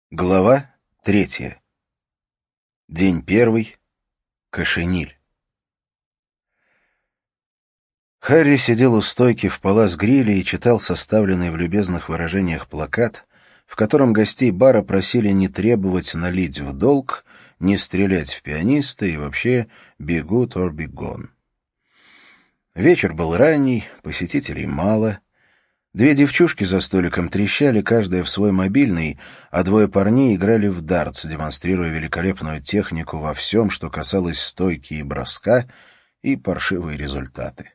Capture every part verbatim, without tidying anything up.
Глава третья. День первый. Кошениль. Харри сидел у стойки в палас-гриле и читал составленный в любезных выражениях плакат, в котором гостей бара просили не требовать налить в долг, не стрелять в пианиста и вообще be good or be gone. Вечер был ранний, посетителей мало. Две девчушки за столиком трещали, каждая в свой мобильный, а двое парней играли в дартс, демонстрируя великолепную технику во всем, что касалось стойки и броска, и паршивые результаты.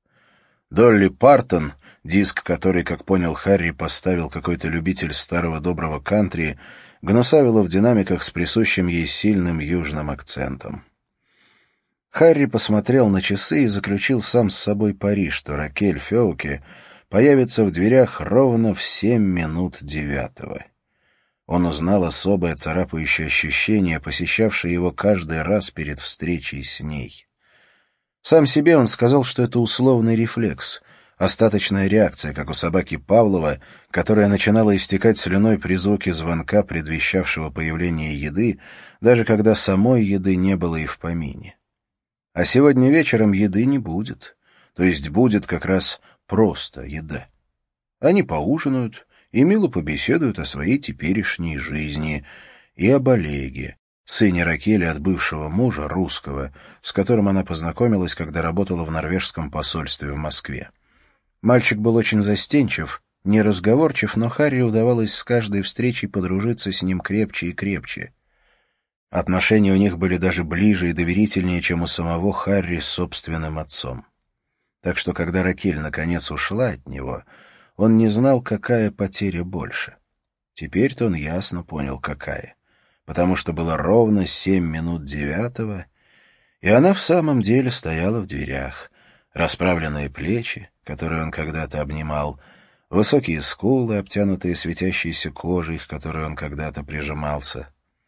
Долли Партон, диск, который, как понял Харри, поставил какой-то любитель старого доброго кантри, гнусавила в динамиках с присущим ей сильным южным акцентом. Харри посмотрел на часы и заключил сам с собой пари, что Ракель Феуке появится в дверях ровно в семь минут девятого. Он узнал особое царапающее ощущение, посещавшее его каждый раз перед встречей с ней. Сам себе он сказал, что это условный рефлекс, остаточная реакция, как у собаки Павлова, которая начинала истекать слюной при звуке звонка, предвещавшего появление еды, даже когда самой еды не было и в помине. А сегодня вечером еды не будет, то есть будет как раз просто еда. Они поужинают и мило побеседуют о своей теперешней жизни и об Олеге, сыне Ракели от бывшего мужа, русского, с которым она познакомилась, когда работала в норвежском посольстве в Москве. Мальчик был очень застенчив, неразговорчив, но Харри удавалось с каждой встречей подружиться с ним крепче и крепче. Отношения у них были даже ближе и доверительнее, чем у самого Харри с собственным отцом. Так что, когда Ракель наконец ушла от него, он не знал, какая потеря больше. Теперь-то он ясно понял, какая. Потому что было ровно семь минут девятого, и она в самом деле стояла в дверях. Расправленные плечи, которые он когда-то обнимал, высокие скулы, обтянутые светящейся кожей, к которой он когда-то прижимался.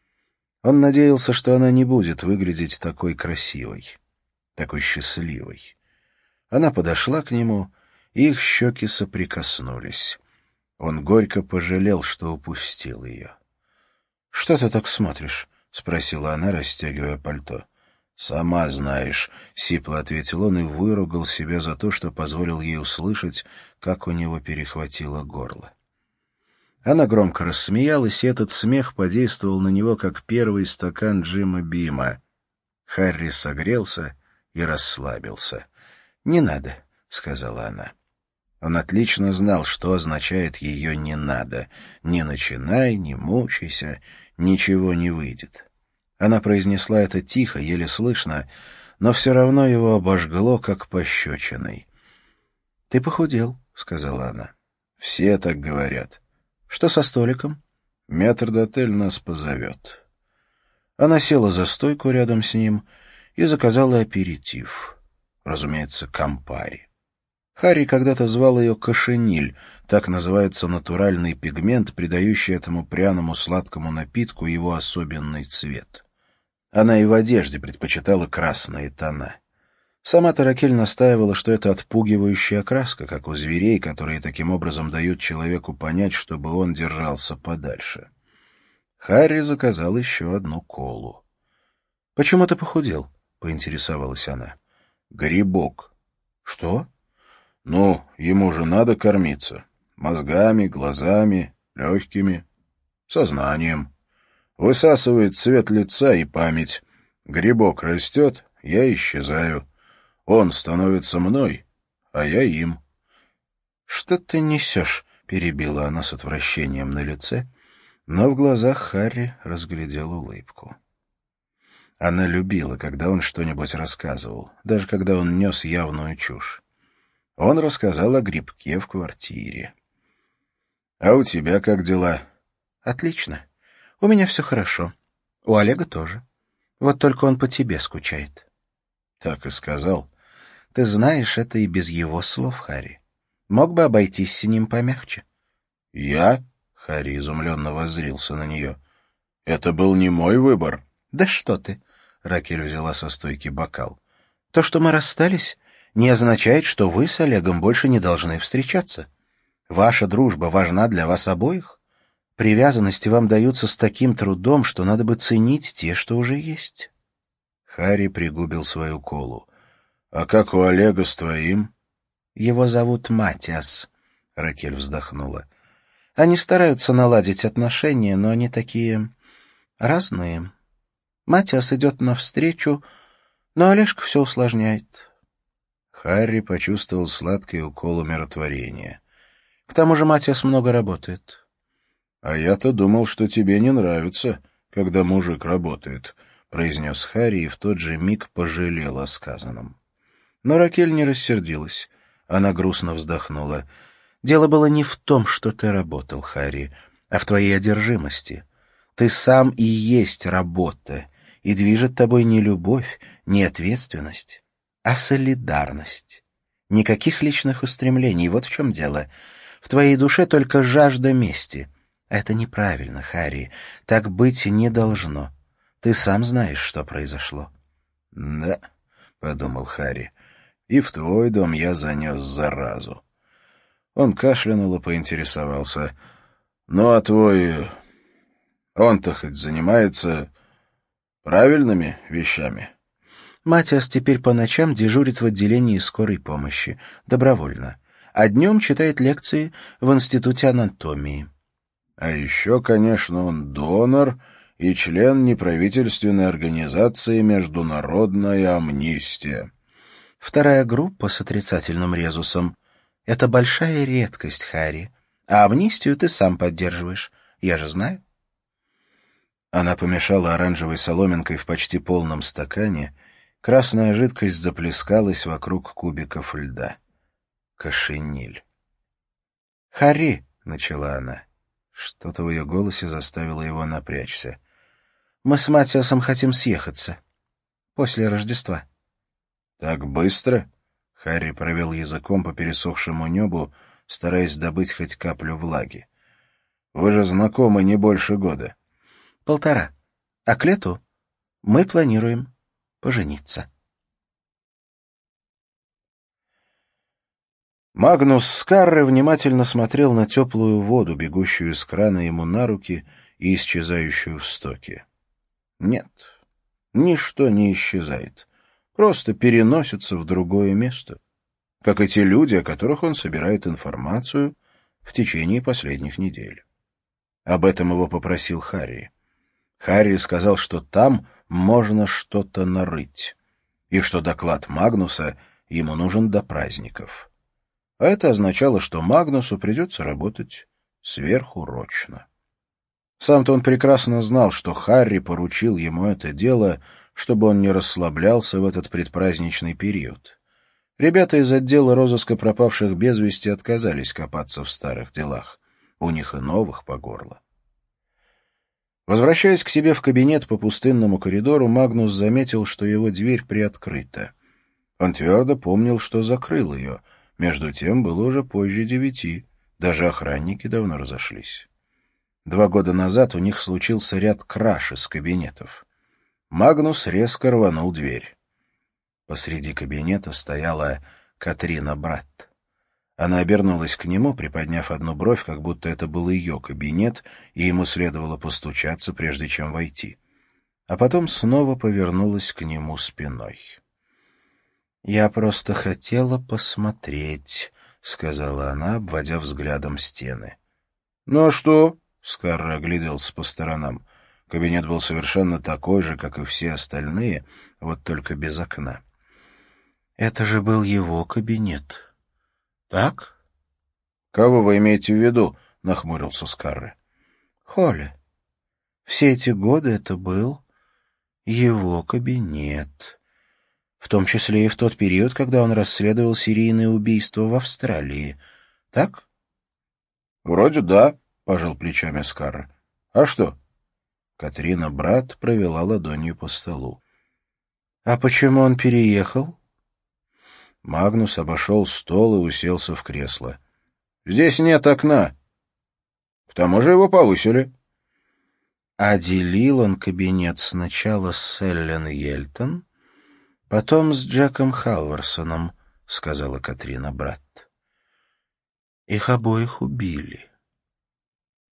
Он надеялся, что она не будет выглядеть такой красивой, такой счастливой. Она подошла к нему, и их щеки соприкоснулись. Он горько пожалел, что упустил ее. — Что ты так смотришь? — спросила она, расстегивая пальто. — Сама знаешь, — сипло ответил он и выругал себя за то, что позволил ей услышать, как у него перехватило горло. Она громко рассмеялась, и этот смех подействовал на него, как первый стакан Джима Бима. Харри согрелся и расслабился. «Не надо», — сказала она. Он отлично знал, что означает ее «не надо». «Не начинай, не мучайся, ничего не выйдет». Она произнесла это тихо, еле слышно, но все равно его обожгло, как пощечиной. «Ты похудел», — сказала она. «Все так говорят». «Что со столиком?» «Метрдотель нас позовет». Она села за стойку рядом с ним и заказала аперитив. Разумеется, кампари. Харри когда-то звал ее кошениль, так называется натуральный пигмент, придающий этому пряному сладкому напитку его особенный цвет. Она и в одежде предпочитала красные тона. Сама Ракель настаивала, что это отпугивающая окраска, как у зверей, которые таким образом дают человеку понять, чтобы он держался подальше. Харри заказал еще одну колу. — Почему ты похудел? — поинтересовалась она. — Грибок. — Что? — Ну, ему же надо кормиться. Мозгами, глазами, легкими, сознанием. Высасывает цвет лица и память. Грибок растет, я исчезаю. Он становится мной, а я им. — Что ты несешь? — перебила она с отвращением на лице, но в глазах Харри разглядел улыбку. Она любила, когда он что-нибудь рассказывал, даже когда он нес явную чушь. Он рассказал о грибке в квартире. — А у тебя как дела? — Отлично. У меня все хорошо. У Олега тоже. Вот только он по тебе скучает. — Так и сказал. — Ты знаешь, это и без его слов, Харри. Мог бы обойтись с ним помягче. — Я? — Харри изумленно воззрился на нее. — Это был не мой выбор. — Да что ты! — Ракель взяла со стойки бокал. — То, что мы расстались, не означает, что вы с Олегом больше не должны встречаться. Ваша дружба важна для вас обоих. Привязанности вам даются с таким трудом, что надо бы ценить те, что уже есть. Харри пригубил свою колу. — А как у Олега с твоим? — Его зовут Матиас, — Ракель вздохнула. — Они стараются наладить отношения, но они такие разные. Матиас идет навстречу, но Олежка все усложняет. Харри почувствовал сладкий укол умиротворения. К тому же Матиас много работает. — А я-то думал, что тебе не нравится, когда мужик работает, — произнес Харри и в тот же миг пожалел о сказанном. Но Ракель не рассердилась. Она грустно вздохнула. — Дело было не в том, что ты работал, Харри, а в твоей одержимости. Ты сам и есть работа, и движет тобой не любовь, не ответственность, а солидарность. Никаких личных устремлений, вот в чем дело. В твоей душе только жажда мести. Это неправильно, Харри. Так быть не должно. Ты сам знаешь, что произошло. — Да, — подумал Харри, — и в твой дом я занес заразу. Он кашлянул и поинтересовался. — Ну, а твой... он-то хоть занимается правильными вещами? Матиас теперь по ночам дежурит в отделении скорой помощи, добровольно, а днем читает лекции в Институте анатомии. А еще, конечно, он донор и член неправительственной организации «Международная амнистия». Вторая группа с отрицательным резусом — это большая редкость, Харри. А амнистию ты сам поддерживаешь, я же знаю. Она помешала оранжевой соломинкой в почти полном стакане. Красная жидкость заплескалась вокруг кубиков льда. Кошениль. «Харри», — начала она. Что-то в ее голосе заставило его напрячься. «Мы с Матиасом хотим съехаться. После Рождества». «Так быстро?» — Харри провел языком по пересохшему небу, стараясь добыть хоть каплю влаги. «Вы же знакомы не больше года». «Полтора. А к лету мы планируем пожениться». Магнус Скарре внимательно смотрел на теплую воду, бегущую из крана ему на руки и исчезающую в стоке. Нет, ничто не исчезает, просто переносится в другое место, как и те люди, о которых он собирает информацию в течение последних недель. Об этом его попросил Харри. Харри сказал, что там можно что-то нарыть, и что доклад Магнуса ему нужен до праздников. А это означало, что Магнусу придется работать сверхурочно. Сам-то он прекрасно знал, что Харри поручил ему это дело, чтобы он не расслаблялся в этот предпраздничный период. Ребята из отдела розыска пропавших без вести отказались копаться в старых делах. У них и новых по горло. Возвращаясь к себе в кабинет по пустынному коридору, Магнус заметил, что его дверь приоткрыта. Он твердо помнил, что закрыл ее. Между тем было уже позже девяти, даже охранники давно разошлись. Два года назад у них случился ряд краж из кабинетов. Магнус резко рванул дверь. Посреди кабинета стояла Катрина Братт. Она обернулась к нему, приподняв одну бровь, как будто это был ее кабинет, и ему следовало постучаться, прежде чем войти. А потом снова повернулась к нему спиной. «Я просто хотела посмотреть», — сказала она, обводя взглядом стены. «Ну а что?» — Скарре огляделся по сторонам. Кабинет был совершенно такой же, как и все остальные, вот только без окна. «Это же был его кабинет. Так?» «Кого вы имеете в виду?» — нахмурился Скарре. «Холли. Все эти годы это был его кабинет». В том числе и в тот период, когда он расследовал серийные убийства в Австралии. Так? — Вроде да, — пожал плечами Скарре. — А что? Катрина Братт провела ладонью по столу. — А почему он переехал? Магнус обошел стол и уселся в кресло. — Здесь нет окна. К тому же его повысили. — А делил он кабинет сначала с Эллен Йельтон, потом с Джеком Халварсоном, — сказала Катрина Братт. Их обоих убили.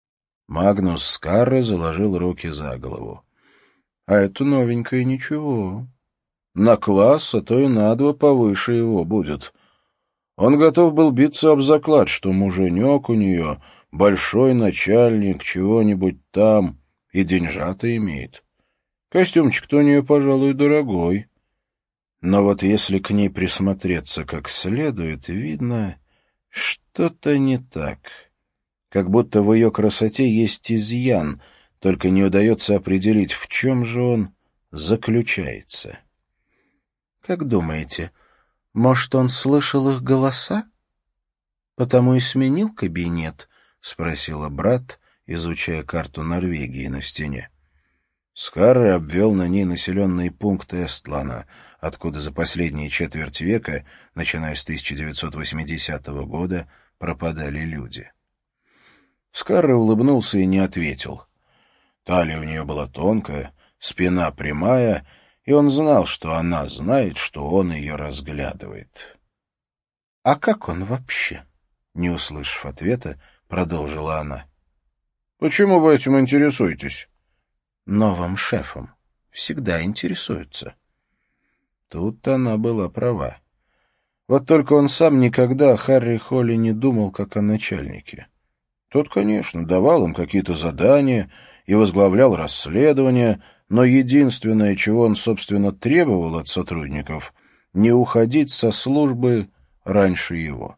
Магнус Скарре заложил руки за голову. — А это новенькое ничего. На класс, а то и на два повыше его будет. Он готов был биться об заклад, что муженек у нее большой начальник чего-нибудь там и деньжата имеет. Костюмчик-то у нее, пожалуй, дорогой. Но вот если к ней присмотреться как следует, видно, что-то не так. Как будто в ее красоте есть изъян, только не удается определить, в чем же он заключается. Как думаете, может, он слышал их голоса? Потому и сменил кабинет? — спросила брат, изучая карту Норвегии на стене. Скарре обвел на ней населенные пункты Эстлана, откуда за последние четверть века, начиная с тысяча девятьсот восьмидесятого года, пропадали люди. Скарре улыбнулся и не ответил. Талия у нее была тонкая, спина прямая, и он знал, что она знает, что он ее разглядывает. — А как он вообще? — не услышав ответа, продолжила она. — Почему вы этим интересуетесь? Новым шефом. Всегда интересуются. Тут она была права. Вот только он сам никогда о Харри Холли не думал, как о начальнике. Тот, конечно, давал им какие-то задания и возглавлял расследования, но единственное, чего он, собственно, требовал от сотрудников — не уходить со службы раньше его.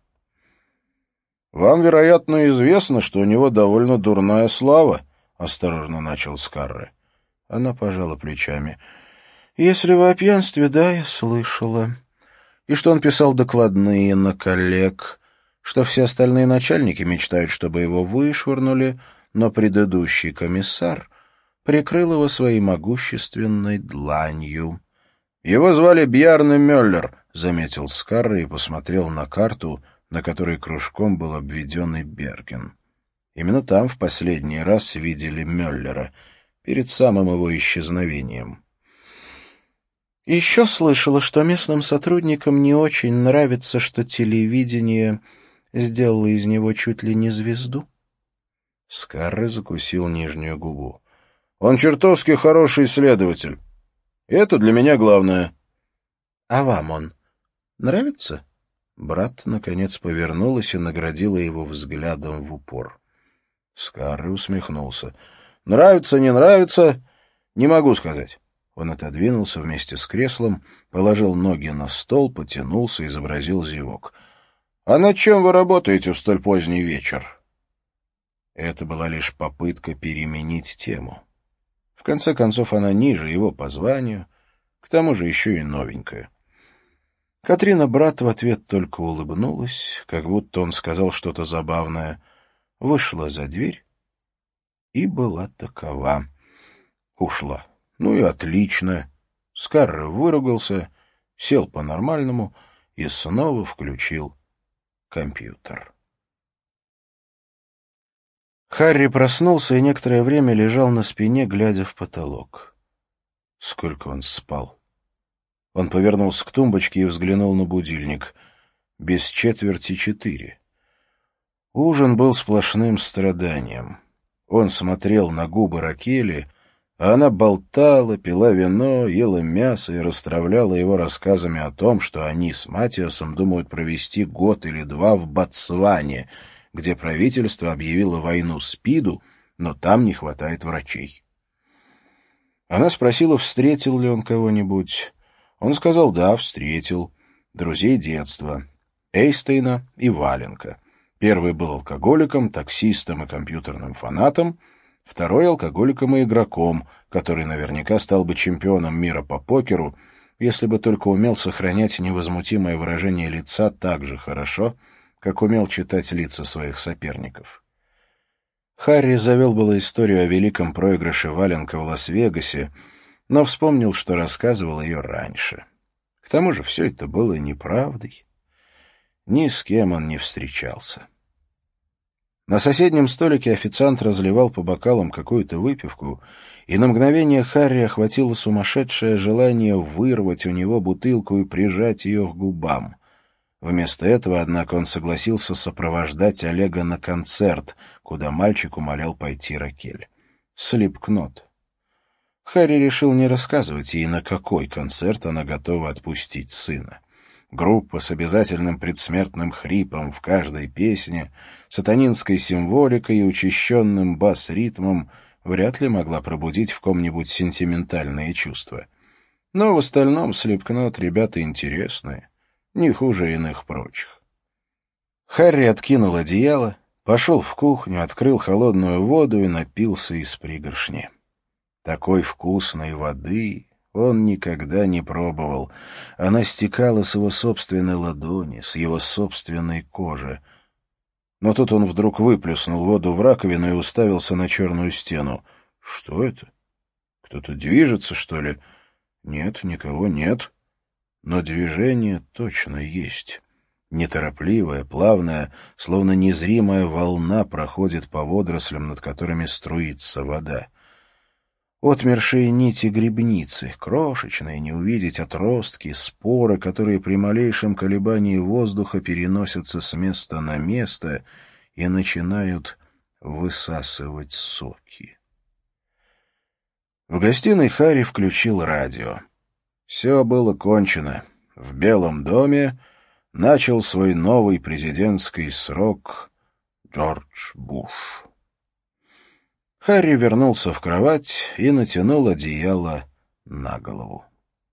«Вам, вероятно, известно, что у него довольно дурная слава», — осторожно начал Скарре. Она пожала плечами. «Если вы о пьянстве, да, я слышала. И что он писал докладные на коллег, что все остальные начальники мечтают, чтобы его вышвырнули, но предыдущий комиссар прикрыл его своей могущественной дланью». «Его звали Бьярне Мюллер», — заметил Скарре и посмотрел на карту, на которой кружком был обведен и Берген. Именно там в последний раз видели Мюллера, перед самым его исчезновением. Еще слышала, что местным сотрудникам не очень нравится, что телевидение сделало из него чуть ли не звезду. Скарре закусил нижнюю губу. «Он чертовски хороший следователь. Это для меня главное». «А вам он нравится?» Брат, наконец, повернулась и наградила его взглядом в упор. Скарре усмехнулся. «Нравится, не нравится, не могу сказать». Он отодвинулся вместе с креслом, положил ноги на стол, потянулся, изобразил зевок. «А над чем вы работаете в столь поздний вечер?» Это была лишь попытка переменить тему. В конце концов, она ниже его по званию, к тому же еще и новенькая. Катрина брат в ответ только улыбнулась, как будто он сказал что-то забавное, вышла за дверь и была такова. Ушла. Ну и отлично. Скарре выругался, сел по-нормальному и снова включил компьютер. Харри проснулся и некоторое время лежал на спине, глядя в потолок. Сколько он спал? Он повернулся к тумбочке и взглянул на будильник. Без четверти четыре. Ужин был сплошным страданием. Он смотрел на губы Ракели, а она болтала, пила вино, ела мясо и расстравляла его рассказами о том, что они с Матиасом думают провести год или два в Ботсване, где правительство объявило войну СПИДу, но там не хватает врачей. Она спросила, встретил ли он кого-нибудь. Он сказал, да, встретил. Друзей детства. Эйстейна и Валенка. Первый был алкоголиком, таксистом и компьютерным фанатом, второй — алкоголиком и игроком, который наверняка стал бы чемпионом мира по покеру, если бы только умел сохранять невозмутимое выражение лица так же хорошо, как умел читать лица своих соперников. Харри завел было историю о великом проигрыше Валенка в Лас-Вегасе, но вспомнил, что рассказывал ее раньше. К тому же все это было неправдой. Ни с кем он не встречался. На соседнем столике официант разливал по бокалам какую-то выпивку, и на мгновение Харри охватило сумасшедшее желание вырвать у него бутылку и прижать ее к губам. Вместо этого, однако, он согласился сопровождать Олега на концерт, куда мальчик умолял пойти Ракель. Слипкнот. Харри решил не рассказывать ей, на какой концерт она готова отпустить сына. Группа с обязательным предсмертным хрипом в каждой песне, сатанинской символикой и учащенным бас-ритмом вряд ли могла пробудить в ком-нибудь сентиментальные чувства. Но в остальном Слипкнот ребята интересные, не хуже иных прочих. Харри откинул одеяло, пошел в кухню, открыл холодную воду и напился из пригоршни. Такой вкусной воды он никогда не пробовал. Она стекала с его собственной ладони, с его собственной кожи. Но тут он вдруг выплеснул воду в раковину и уставился на черную стену. Что это? Кто-то движется, что ли? Нет, никого нет. Но движение точно есть. Неторопливая, плавная, словно незримая волна проходит по водорослям, над которыми струится вода. Отмершие нити грибницы, крошечные, не увидеть отростки, споры, которые при малейшем колебании воздуха переносятся с места на место и начинают высасывать соки. В гостиной Харри включил радио. Все было кончено. В Белом доме начал свой новый президентский срок Джордж Буш. Харри вернулся в кровать и натянул одеяло на голову.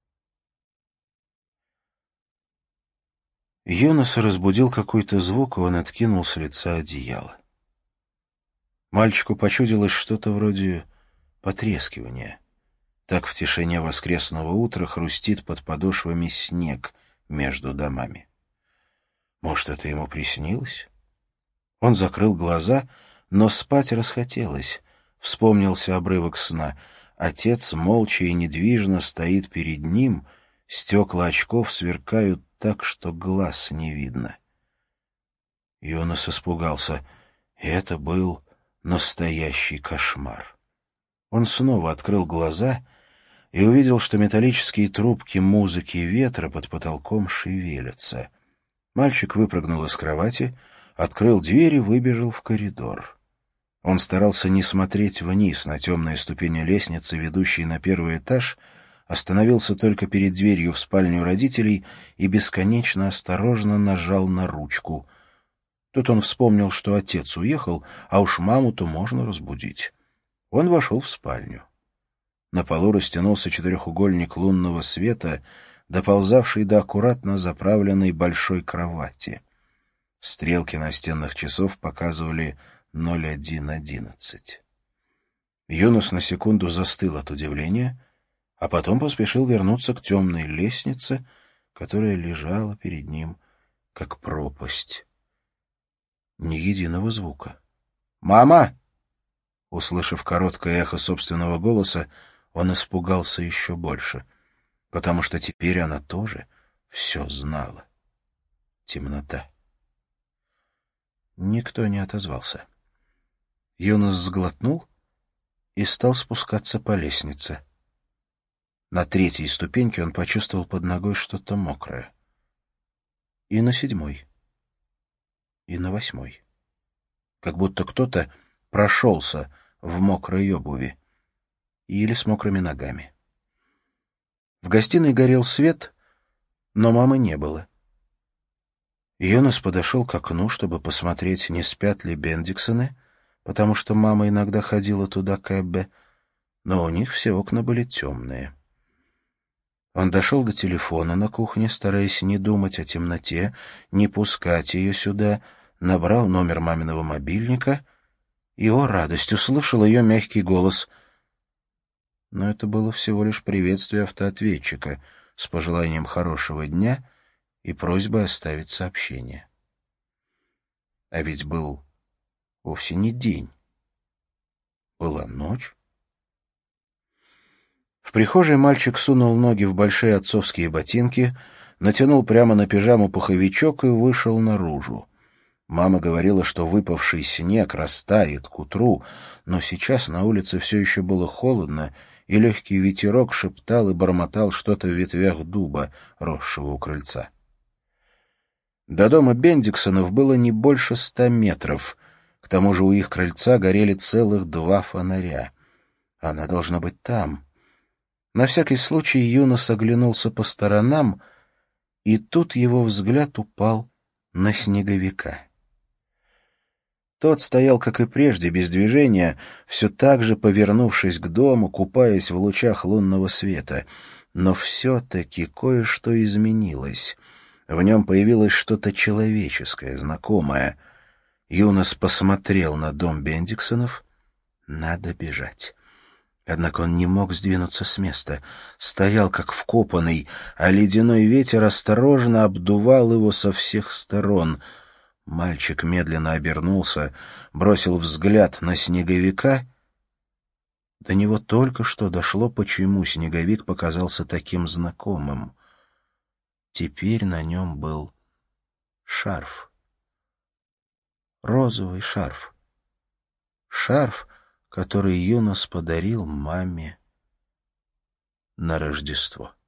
Йонаса разбудил какой-то звук, и он откинул с лица одеяло. Мальчику почудилось что-то вроде потрескивания. Так в тишине воскресного утра хрустит под подошвами снег между домами. Может, это ему приснилось? Он закрыл глаза, но спать расхотелось. Вспомнился обрывок сна. Отец молча и недвижно стоит перед ним, стекла очков сверкают так, что глаз не видно. Йонас испугался. Это был настоящий кошмар. Он снова открыл глаза и увидел, что металлические трубки музыки ветра под потолком шевелятся. Мальчик выпрыгнул из кровати, открыл дверь и выбежал в коридор. Он старался не смотреть вниз на темные ступени лестницы, ведущей на первый этаж, остановился только перед дверью в спальню родителей и бесконечно осторожно нажал на ручку. Тут он вспомнил, что отец уехал, а уж маму-то можно разбудить. Он вошел в спальню. На полу растянулся четырехугольник лунного света, доползавший до аккуратно заправленной большой кровати. Стрелки настенных часов показывали ноль один одиннадцать. Йонас на секунду застыл от удивления, а потом поспешил вернуться к темной лестнице, которая лежала перед ним, как пропасть. Ни единого звука. «Мама!» Услышав короткое эхо собственного голоса, он испугался еще больше, потому что теперь она тоже все знала. Темнота. Никто не отозвался. Йонас сглотнул и стал спускаться по лестнице. На третьей ступеньке он почувствовал под ногой что-то мокрое. И на седьмой. И на восьмой. Как будто кто-то прошелся в мокрой обуви. Или с мокрыми ногами. В гостиной горел свет, но мамы не было. Йонас подошел к окну, чтобы посмотреть, не спят ли Бендиксоны, потому что мама иногда ходила туда к Эббе, но у них все окна были темные. Он дошел до телефона на кухне, стараясь не думать о темноте, не пускать ее сюда, набрал номер маминого мобильника и, о радость, услышал ее мягкий голос. Но это было всего лишь приветствие автоответчика с пожеланием хорошего дня и просьбой оставить сообщение. А ведь был вовсе не день. Была ночь. В прихожей мальчик сунул ноги в большие отцовские ботинки, натянул прямо на пижаму пуховичок и вышел наружу. Мама говорила, что выпавший снег растает к утру, но сейчас на улице все еще было холодно, и легкий ветерок шептал и бормотал что-то в ветвях дуба, росшего у крыльца. До дома Бендиксонов было не больше ста метров. К тому же у их крыльца горели целых два фонаря. Она должна быть там. На всякий случай Юнос оглянулся по сторонам, и тут его взгляд упал на Снеговика. Тот стоял, как и прежде, без движения, все так же повернувшись к дому, купаясь в лучах лунного света. Но все-таки кое-что изменилось. В нем появилось что-то человеческое, знакомое. Юнос посмотрел на дом Бендиксонов. Надо бежать. Однако он не мог сдвинуться с места. Стоял, как вкопанный, а ледяной ветер осторожно обдувал его со всех сторон — Мальчик медленно обернулся, бросил взгляд на Снеговика. До него только что дошло, почему Снеговик показался таким знакомым. Теперь на нем был шарф. Розовый шарф. Шарф, который Юнос подарил маме на Рождество.